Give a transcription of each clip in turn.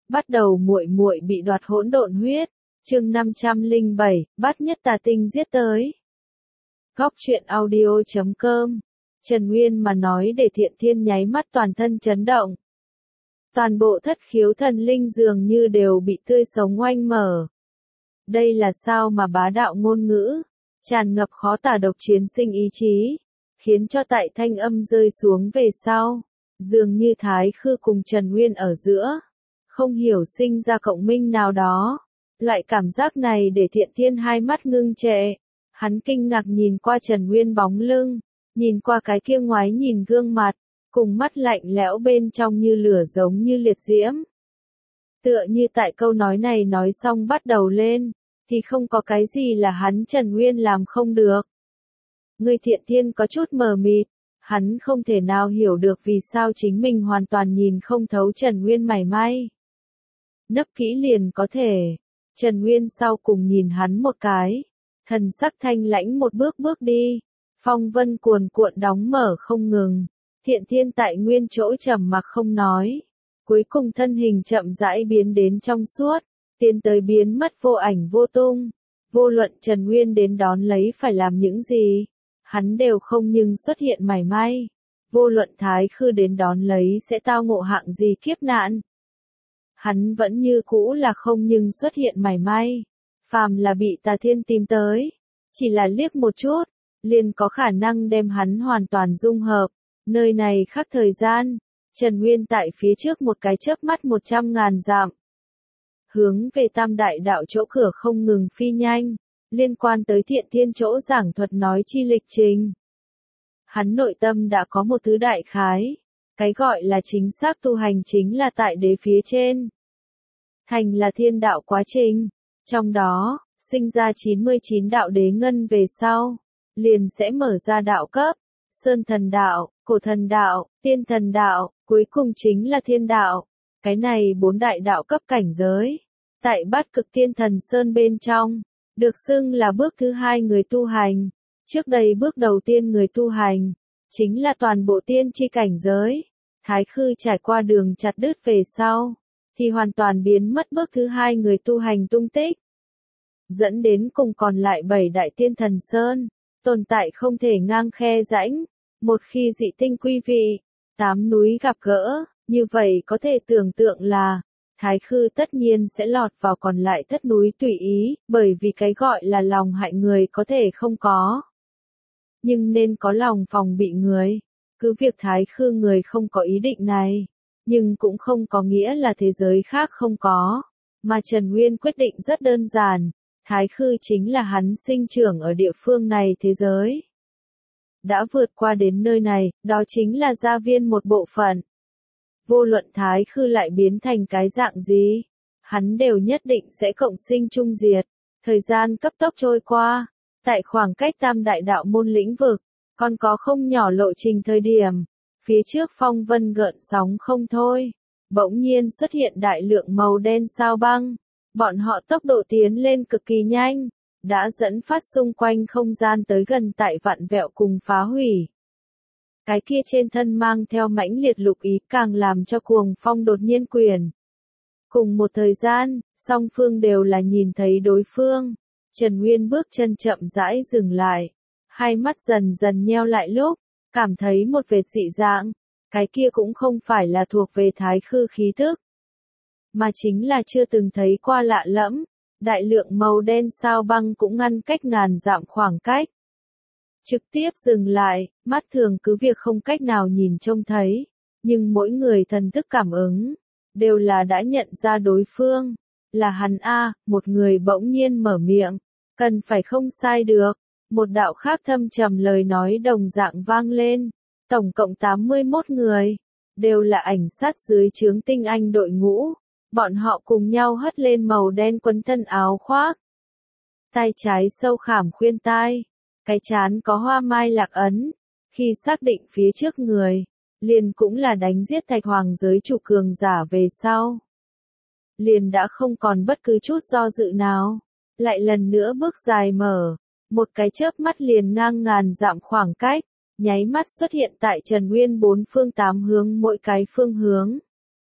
Bắt đầu muội muội bị đoạt hỗn độn huyết. Chương 507, bắt nhất tà tinh giết tới. Góc truyện audio.com. Trần Nguyên mà nói để Thiện Thiên nháy mắt toàn thân chấn động. Toàn bộ thất khiếu thần linh dường như đều bị tươi sống oanh mở. Đây là sao mà bá đạo ngôn ngữ, tràn ngập khó tả độc chiến sinh ý chí, khiến cho tại thanh âm rơi xuống về sau, dường như Thái Khư cùng Trần Nguyên ở giữa, không hiểu sinh ra cộng minh nào đó. Loại cảm giác này để Thiện Thiên hai mắt ngưng trệ, hắn kinh ngạc nhìn qua Trần Nguyên bóng lưng, nhìn qua cái kia ngoái nhìn gương mặt, cùng mắt lạnh lẽo bên trong như lửa giống như liệt diễm. Tựa như tại câu nói này nói xong bắt đầu lên, thì không có cái gì là hắn Trần Nguyên làm không được. Người Thiện Thiên có chút mờ mịt, hắn không thể nào hiểu được vì sao chính mình hoàn toàn nhìn không thấu Trần Nguyên mảy may. Nấp kỹ liền có thể. Trần Nguyên sau cùng nhìn hắn một cái, thần sắc thanh lãnh một bước bước đi, phong vân cuồn cuộn đóng mở không ngừng. Thiện Thiên tại nguyên chỗ trầm mặc không nói, cuối cùng thân hình chậm rãi biến đến trong suốt, tiến tới biến mất vô ảnh vô tung. Vô luận Trần Nguyên đến đón lấy phải làm những gì, hắn đều không nhưng xuất hiện mảy may. Vô luận Thái Khư đến đón lấy sẽ tao ngộ hạng gì kiếp nạn, hắn vẫn như cũ là không nhưng xuất hiện mảy may. Phàm là bị Tà Thiên tìm tới, chỉ là liếc một chút, liền có khả năng đem hắn hoàn toàn dung hợp. Nơi này khác thời gian, Trần Nguyên tại phía trước một cái chớp mắt 100.000 dặm. Hướng về Tam Đại Đạo chỗ cửa không ngừng phi nhanh, liên quan tới Thiện Thiên chỗ giảng thuật nói chi lịch trình. Hắn nội tâm đã có một thứ đại khái, cái gọi là chính xác tu hành chính là tại đế phía trên. Thành là thiên đạo quá trình, trong đó, sinh ra 99 đạo đế ngân về sau, liền sẽ mở ra đạo cấp, sơn thần đạo, cổ thần đạo, tiên thần đạo, cuối cùng chính là thiên đạo. Cái này 4 đại đạo cấp cảnh giới, tại Bát Cực Tiên Thần Sơn bên trong, được xưng là bước thứ 2 người tu hành. Trước đây bước đầu tiên người tu hành, chính là toàn bộ tiên chi cảnh giới. Thái Khư trải qua đường chặt đứt về sau, thì hoàn toàn biến mất bước thứ 2 người tu hành tung tích. Dẫn đến cùng còn lại 7 đại tiên thần sơn, tồn tại không thể ngang khe rãnh. Một khi dị tinh quy vị, 8 núi gặp gỡ, như vậy có thể tưởng tượng là, Thái Khư tất nhiên sẽ lọt vào còn lại thất núi tùy ý, bởi vì cái gọi là lòng hại người có thể không có. Nhưng nên có lòng phòng bị người. Cứ việc Thái Khư người không có ý định này, nhưng cũng không có nghĩa là thế giới khác không có. Mà Trần Nguyên quyết định rất đơn giản, Thái Khư chính là hắn sinh trưởng ở địa phương này thế giới. Đã vượt qua đến nơi này, đó chính là gia viên một bộ phận. Vô luận Thái Khư lại biến thành cái dạng gì, hắn đều nhất định sẽ cộng sinh chung diệt. Thời gian cấp tốc trôi qua, tại khoảng cách Tam Đại Đạo môn lĩnh vực, còn có không nhỏ lộ trình thời điểm, phía trước phong vân gợn sóng không thôi, bỗng nhiên xuất hiện đại lượng màu đen sao băng, bọn họ tốc độ tiến lên cực kỳ nhanh, đã dẫn phát xung quanh không gian tới gần tại vặn vẹo cùng phá hủy. Cái kia trên thân mang theo mãnh liệt lục ý càng làm cho cuồng phong đột nhiên quyền. Cùng một thời gian, song phương đều là nhìn thấy đối phương. Trần Nguyên bước chân chậm rãi dừng lại, hai mắt dần dần nheo lại lúc, cảm thấy một vệt dị dạng, cái kia cũng không phải là thuộc về Thái Khư khí thức, mà chính là chưa từng thấy qua lạ lẫm, đại lượng màu đen sao băng cũng ngăn cách ngàn dặm khoảng cách. Trực tiếp dừng lại, mắt thường cứ việc không cách nào nhìn trông thấy, nhưng mỗi người thần thức cảm ứng, đều là đã nhận ra đối phương, là hắn A, một người bỗng nhiên mở miệng, cần phải không sai được, một đạo khác thâm trầm lời nói đồng dạng vang lên, tổng cộng 81 người, đều là ảnh sát dưới trướng tinh anh đội ngũ, bọn họ cùng nhau hất lên màu đen quấn thân áo khoác. Tai trái sâu khảm khuyên tai, cái trán có hoa mai lạc ấn, khi xác định phía trước người, liền cũng là đánh giết Thạch Hoàng giới chủ cường giả về sau. Liền đã không còn bất cứ chút do dự nào, lại lần nữa bước dài mở, một cái chớp mắt liền ngang ngàn dặm khoảng cách, nháy mắt xuất hiện tại Trần Nguyên 4 phương 8 hướng mỗi cái phương hướng.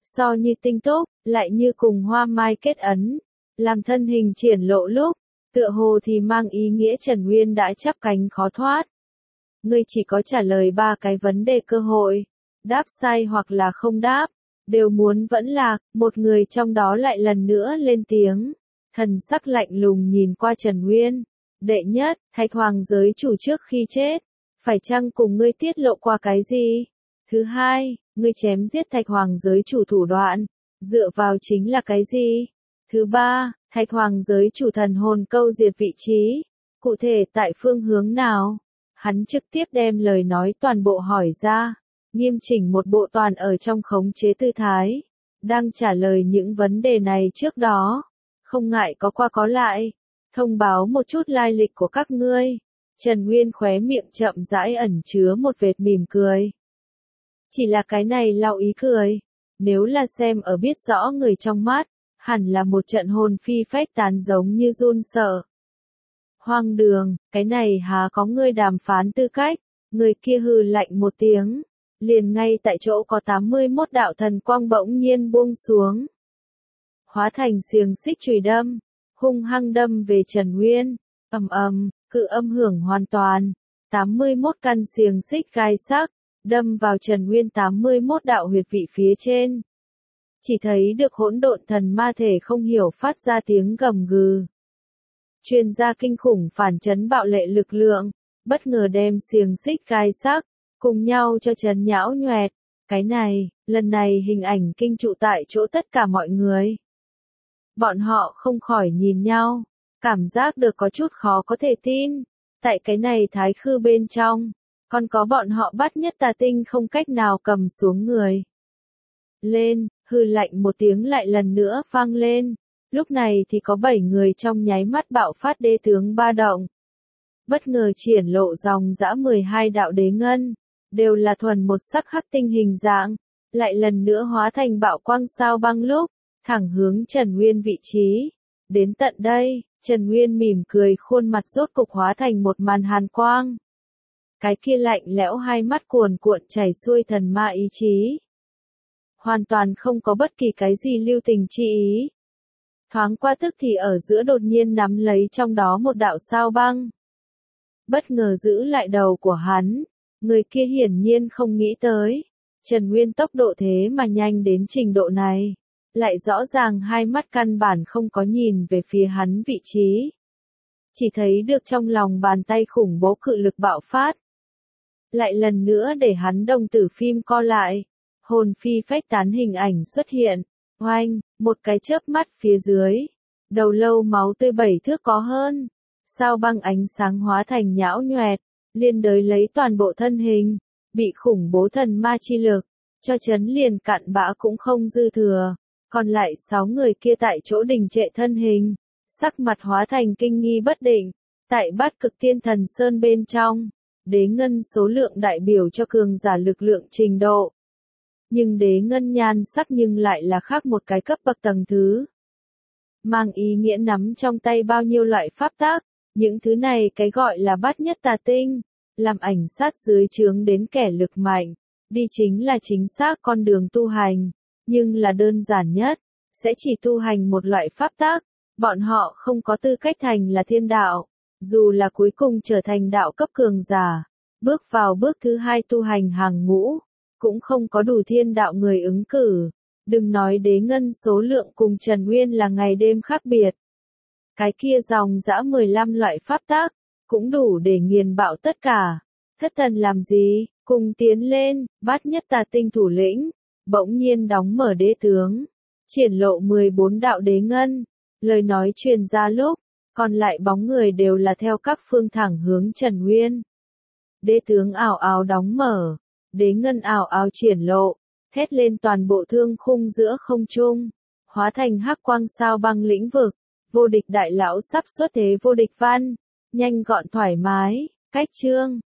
so như tinh túc, lại như cùng hoa mai kết ấn, làm thân hình triển lộ lúc, tựa hồ thì mang ý nghĩa Trần Nguyên đã chắp cánh khó thoát. Ngươi chỉ có trả lời 3 cái vấn đề cơ hội, đáp sai hoặc là không đáp, đều muốn vẫn lạc, một người trong đó lại lần nữa lên tiếng, thần sắc lạnh lùng nhìn qua Trần Nguyên. Đệ nhất, Thạch Hoàng giới chủ trước khi chết, phải chăng cùng ngươi tiết lộ qua cái gì? Thứ hai, ngươi chém giết Thạch Hoàng giới chủ thủ đoạn, dựa vào chính là cái gì? Thứ ba, Thạch Hoàng giới chủ thần hồn câu diệt vị trí, cụ thể tại phương hướng nào? Hắn trực tiếp đem lời nói toàn bộ hỏi ra, nghiêm chỉnh một bộ toàn ở trong khống chế tư thái, đang trả lời những vấn đề này trước đó, không ngại có qua có lại, thông báo một chút lai lịch của các ngươi. Trần Nguyên khóe miệng chậm rãi ẩn chứa một vệt mỉm cười. Chỉ là cái này lau ý cười, nếu là xem ở biết rõ người trong mắt, hẳn là một trận hồn phi phách tán giống như run sợ. Hoang đường, cái này há có ngươi đàm phán tư cách, người kia hừ lạnh một tiếng, liền ngay tại chỗ có 81 đạo thần quang bỗng nhiên buông xuống. Hóa thành xiềng xích chùy đâm, hung hăng đâm về Trần Nguyên, cự âm hưởng hoàn toàn, 81 căn xiềng xích gai sắc, đâm vào Trần Nguyên 81 đạo huyệt vị phía trên. Chỉ thấy được hỗn độn thần ma thể không hiểu phát ra tiếng gầm gừ. Truyền ra kinh khủng phản chấn bạo lệ lực lượng, bất ngờ đem xiềng xích gai sắc, cùng nhau cho chấn nhão nhoẹt. Cái này, lần này hình ảnh kinh trụ tại chỗ tất cả mọi người. Bọn họ không khỏi nhìn nhau, cảm giác được có chút khó có thể tin. Tại cái này thái khư bên trong, còn có bọn họ Bát Nhất Tà Tinh không cách nào cầm xuống người. Lên, hừ lạnh một tiếng lại lần nữa vang lên. Lúc này thì có 7 người trong nháy mắt bạo phát đế tướng ba động. Bất ngờ triển lộ dòng dã 12 đạo đế ngân, đều là thuần một sắc hắc tinh hình dạng, lại lần nữa hóa thành bạo quang sao băng lúc, thẳng hướng Trần Nguyên vị trí. Đến tận đây, Trần Nguyên mỉm cười khuôn mặt rốt cục hóa thành một màn hàn quang. Cái kia lạnh lẽo hai mắt cuồn cuộn chảy xuôi thần ma ý chí. Hoàn toàn không có bất kỳ cái gì lưu tình chi ý. Thoáng qua tức thì ở giữa đột nhiên nắm lấy trong đó một đạo sao băng. Bất ngờ giữ lại đầu của hắn, người kia hiển nhiên không nghĩ tới. Trần Nguyên tốc độ thế mà nhanh đến trình độ này. Lại rõ ràng hai mắt căn bản không có nhìn về phía hắn vị trí. Chỉ thấy được trong lòng bàn tay khủng bố cự lực bạo phát. Lại lần nữa để hắn đồng tử phim co lại. Hồn phi phách tán hình ảnh xuất hiện. Oanh, một cái chớp mắt phía dưới. Đầu lâu máu tươi 7 thước có hơn. Sao băng ánh sáng hóa thành nhão nhoẹt. Liên đới lấy toàn bộ thân hình. Bị khủng bố thần ma chi lực. Cho chấn liền cặn bã cũng không dư thừa. Còn lại 6 người kia tại chỗ đình trệ thân hình. Sắc mặt hóa thành kinh nghi bất định. Tại Bát Cực Tiên Thần Sơn bên trong. Đế ngân số lượng đại biểu cho cường giả lực lượng trình độ. Nhưng đế ngân nhan sắc nhưng lại là khác một cái cấp bậc tầng thứ. Mang ý nghĩa nắm trong tay bao nhiêu loại pháp tác, những thứ này cái gọi là Bát Nhất Tà Tinh, làm ảnh sát dưới trướng đến kẻ lực mạnh, đi chính là chính xác con đường tu hành, nhưng là đơn giản nhất, sẽ chỉ tu hành một loại pháp tác, bọn họ không có tư cách thành là thiên đạo, dù là cuối cùng trở thành đạo cấp cường giả, bước vào bước thứ 2 tu hành hàng ngũ. Cũng không có đủ thiên đạo người ứng cử. Đừng nói đế ngân số lượng cùng Trần Nguyên là ngày đêm khác biệt. Cái kia dòng dã 15 loại pháp tác, cũng đủ để nghiền bạo tất cả. Thất thần làm gì, cùng tiến lên, Bát Nhất Tà Tinh thủ lĩnh, bỗng nhiên đóng mở đế tướng. Triển lộ 14 đạo đế ngân, lời nói truyền ra lúc, còn lại bóng người đều là theo các phương thẳng hướng Trần Nguyên. Đế tướng ảo ảo đóng mở. Đế ngân ảo ảo triển lộ, thét lên toàn bộ thương khung giữa không trung, hóa thành hắc quang sao băng lĩnh vực, vô địch đại lão sắp xuất thế vô địch văn, nhanh gọn thoải mái, cách chương.